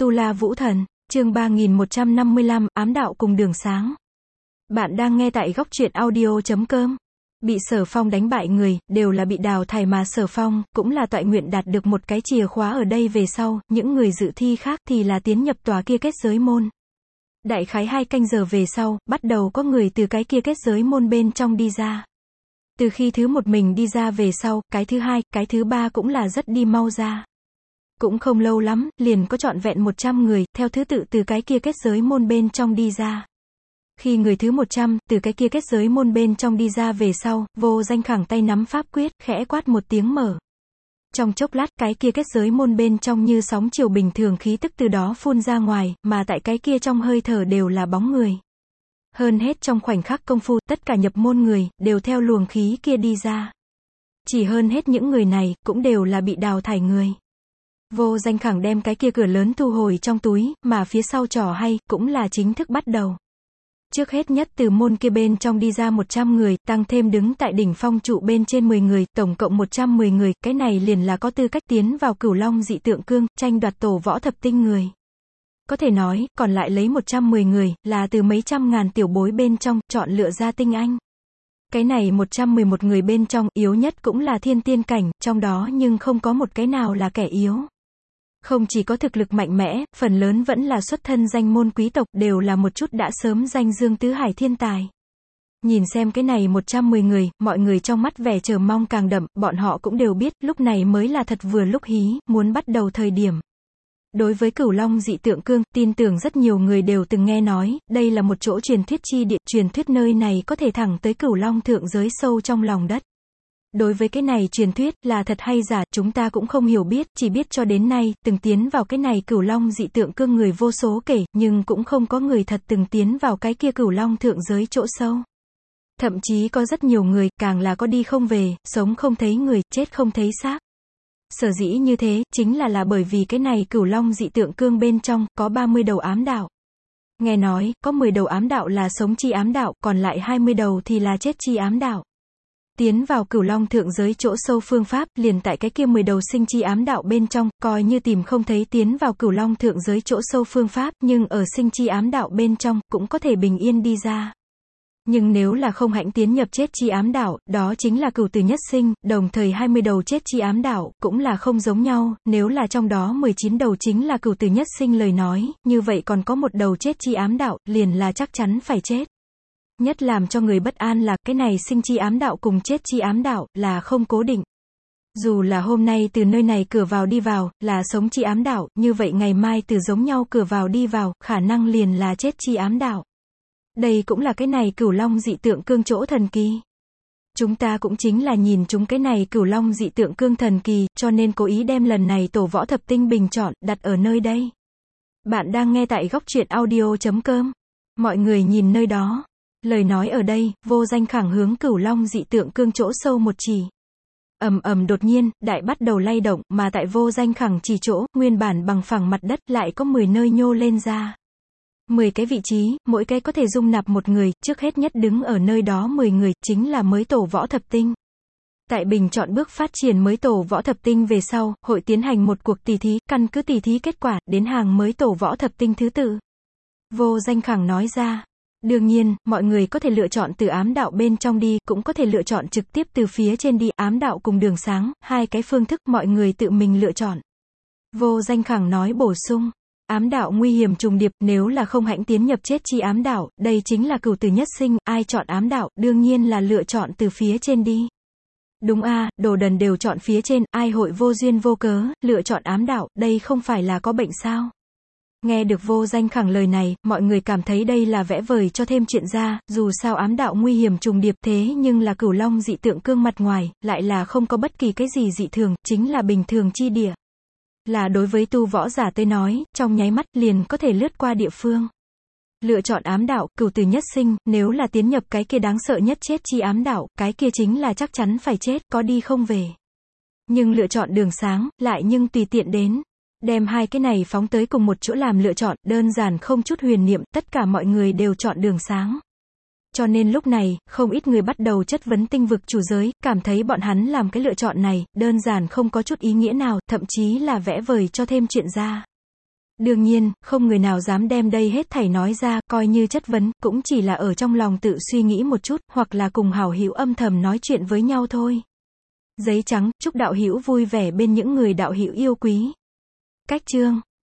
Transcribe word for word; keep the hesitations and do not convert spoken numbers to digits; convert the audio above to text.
Tu La Vũ Thần, chương ba nghìn một trăm năm mươi lăm, ám đạo cùng đường sáng. Bạn đang nghe tại góc truyện audio chấm com. Bị Sở Phong đánh bại người, đều là bị đào thải mà Sở Phong, cũng là toại nguyện đạt được một cái chìa khóa ở đây về sau, những người dự thi khác thì là tiến nhập tòa kia kết giới môn. Đại khái hai canh giờ về sau, bắt đầu có người từ cái kia kết giới môn bên trong đi ra. Từ khi thứ một mình đi ra về sau, cái thứ hai, cái thứ ba cũng là rất đi mau ra. Cũng không lâu lắm, liền có trọn vẹn một trăm người, theo thứ tự từ cái kia kết giới môn bên trong đi ra. Khi người thứ một trăm, từ cái kia kết giới môn bên trong đi ra về sau, Vô Danh khẳng tay nắm pháp quyết, khẽ quát một tiếng mở. Trong chốc lát, cái kia kết giới môn bên trong như sóng chiều bình thường khí tức từ đó phun ra ngoài, mà tại cái kia trong hơi thở đều là bóng người. Hơn hết trong khoảnh khắc công phu, tất cả nhập môn người, đều theo luồng khí kia đi ra. Chỉ hơn hết những người này, cũng đều là bị đào thải người. Vô Danh khẳng đem cái kia cửa lớn thu hồi trong túi, mà phía sau trò hay, cũng là chính thức bắt đầu. Trước hết nhất từ môn kia bên trong đi ra một trăm người, tăng thêm đứng tại đỉnh phong trụ bên trên mười người, tổng cộng một trăm mười người, cái này liền là có tư cách tiến vào Cửu Long dị tượng cương, tranh đoạt tổ võ thập tinh người. Có thể nói, còn lại lấy một trăm mười người, là từ mấy trăm ngàn tiểu bối bên trong, chọn lựa ra tinh anh. Cái này một trăm mười một người bên trong, yếu nhất cũng là thiên tiên cảnh, trong đó nhưng không có một cái nào là kẻ yếu. Không chỉ có thực lực mạnh mẽ, phần lớn vẫn là xuất thân danh môn quý tộc, đều là một chút đã sớm danh dương tứ hải thiên tài. Nhìn xem cái này một trăm mười người, mọi người trong mắt vẻ chờ mong càng đậm, bọn họ cũng đều biết, lúc này mới là thật vừa lúc hí, muốn bắt đầu thời điểm. Đối với Cửu Long dị tượng cương, tin tưởng rất nhiều người đều từng nghe nói, đây là một chỗ truyền thuyết chi địa, truyền thuyết nơi này có thể thẳng tới Cửu Long thượng giới sâu trong lòng đất. Đối với cái này truyền thuyết, là thật hay giả, chúng ta cũng không hiểu biết, chỉ biết cho đến nay, từng tiến vào cái này Cửu Long dị tượng cương người vô số kể, nhưng cũng không có người thật từng tiến vào cái kia Cửu Long thượng giới chỗ sâu. Thậm chí có rất nhiều người, càng là có đi không về, sống không thấy người, chết không thấy xác. Sở dĩ như thế, chính là là bởi vì cái này Cửu Long dị tượng cương bên trong, có ba mươi đầu ám đạo. Nghe nói, có mười đầu ám đạo là sống chi ám đạo, còn lại hai mươi đầu thì là chết chi ám đạo. Tiến vào Cửu Long thượng giới chỗ sâu phương pháp, liền tại cái kia mười đầu sinh chi ám đạo bên trong, coi như tìm không thấy tiến vào Cửu Long thượng giới chỗ sâu phương pháp, nhưng ở sinh chi ám đạo bên trong, cũng có thể bình yên đi ra. Nhưng nếu là không hãnh tiến nhập chết chi ám đạo, đó chính là cửu tử nhất sinh, đồng thời hai mươi đầu chết chi ám đạo, cũng là không giống nhau, nếu là trong đó mười chín đầu chính là cửu tử nhất sinh lời nói, như vậy còn có một đầu chết chi ám đạo, liền là chắc chắn phải chết. Nhất làm cho người bất an là, cái này sinh chi ám đạo cùng chết chi ám đạo, là không cố định. Dù là hôm nay từ nơi này cửa vào đi vào, là sống chi ám đạo, như vậy ngày mai từ giống nhau cửa vào đi vào, khả năng liền là chết chi ám đạo. Đây cũng là cái này Cửu Long dị tượng cương chỗ thần kỳ. Chúng ta cũng chính là nhìn chúng cái này Cửu Long dị tượng cương thần kỳ, cho nên cố ý đem lần này tổ võ thập tinh bình chọn, đặt ở nơi đây. Bạn đang nghe tại góc truyện audio chấm com. Mọi người nhìn nơi đó. Lời nói ở đây, Vô Danh khẳng hướng Cửu Long dị tượng cương chỗ sâu một chỉ. Ầm ầm đột nhiên, đại bắt đầu lay động, mà tại Vô Danh khẳng chỉ chỗ, nguyên bản bằng phẳng mặt đất, lại có mười nơi nhô lên ra. mười cái vị trí, mỗi cái có thể dung nạp một người, trước hết nhất đứng ở nơi đó mười người, chính là mới tổ võ thập tinh. Tại bình chọn bước phát triển mới tổ võ thập tinh về sau, hội tiến hành một cuộc tỷ thí, căn cứ tỷ thí kết quả, đến hàng mới tổ võ thập tinh thứ tự. Vô Danh khẳng nói ra. Đương nhiên, mọi người có thể lựa chọn từ ám đạo bên trong đi, cũng có thể lựa chọn trực tiếp từ phía trên đi, ám đạo cùng đường sáng, hai cái phương thức mọi người tự mình lựa chọn. Vô Danh khẳng nói bổ sung. Ám đạo nguy hiểm trùng điệp, nếu là không hãnh tiến nhập chết chi ám đạo, đây chính là cửu tử nhất sinh, ai chọn ám đạo, đương nhiên là lựa chọn từ phía trên đi. Đúng a, đồ đần đều chọn phía trên, ai hội vô duyên vô cớ, lựa chọn ám đạo, đây không phải là có bệnh sao? Nghe được Vô Danh khẳng lời này, mọi người cảm thấy đây là vẽ vời cho thêm chuyện ra, dù sao ám đạo nguy hiểm trùng điệp thế nhưng là Cửu Long dị tượng cương mặt ngoài, lại là không có bất kỳ cái gì dị thường, chính là bình thường chi địa. Là đối với tu võ giả tới nói, trong nháy mắt liền có thể lướt qua địa phương. Lựa chọn ám đạo, cửu tử nhất sinh, nếu là tiến nhập cái kia đáng sợ nhất chết chi ám đạo, cái kia chính là chắc chắn phải chết, có đi không về. Nhưng lựa chọn đường sáng, lại nhưng tùy tiện đến. Đem hai cái này phóng tới cùng một chỗ làm lựa chọn, đơn giản không chút huyền niệm, tất cả mọi người đều chọn đường sáng. Cho nên lúc này, không ít người bắt đầu chất vấn tinh vực chủ giới, cảm thấy bọn hắn làm cái lựa chọn này, đơn giản không có chút ý nghĩa nào, thậm chí là vẽ vời cho thêm chuyện ra. Đương nhiên, không người nào dám đem đây hết thảy nói ra, coi như chất vấn, cũng chỉ là ở trong lòng tự suy nghĩ một chút, hoặc là cùng hảo hữu âm thầm nói chuyện với nhau thôi. Giấy trắng, chúc đạo hữu vui vẻ bên những người đạo hữu yêu quý. Cách chương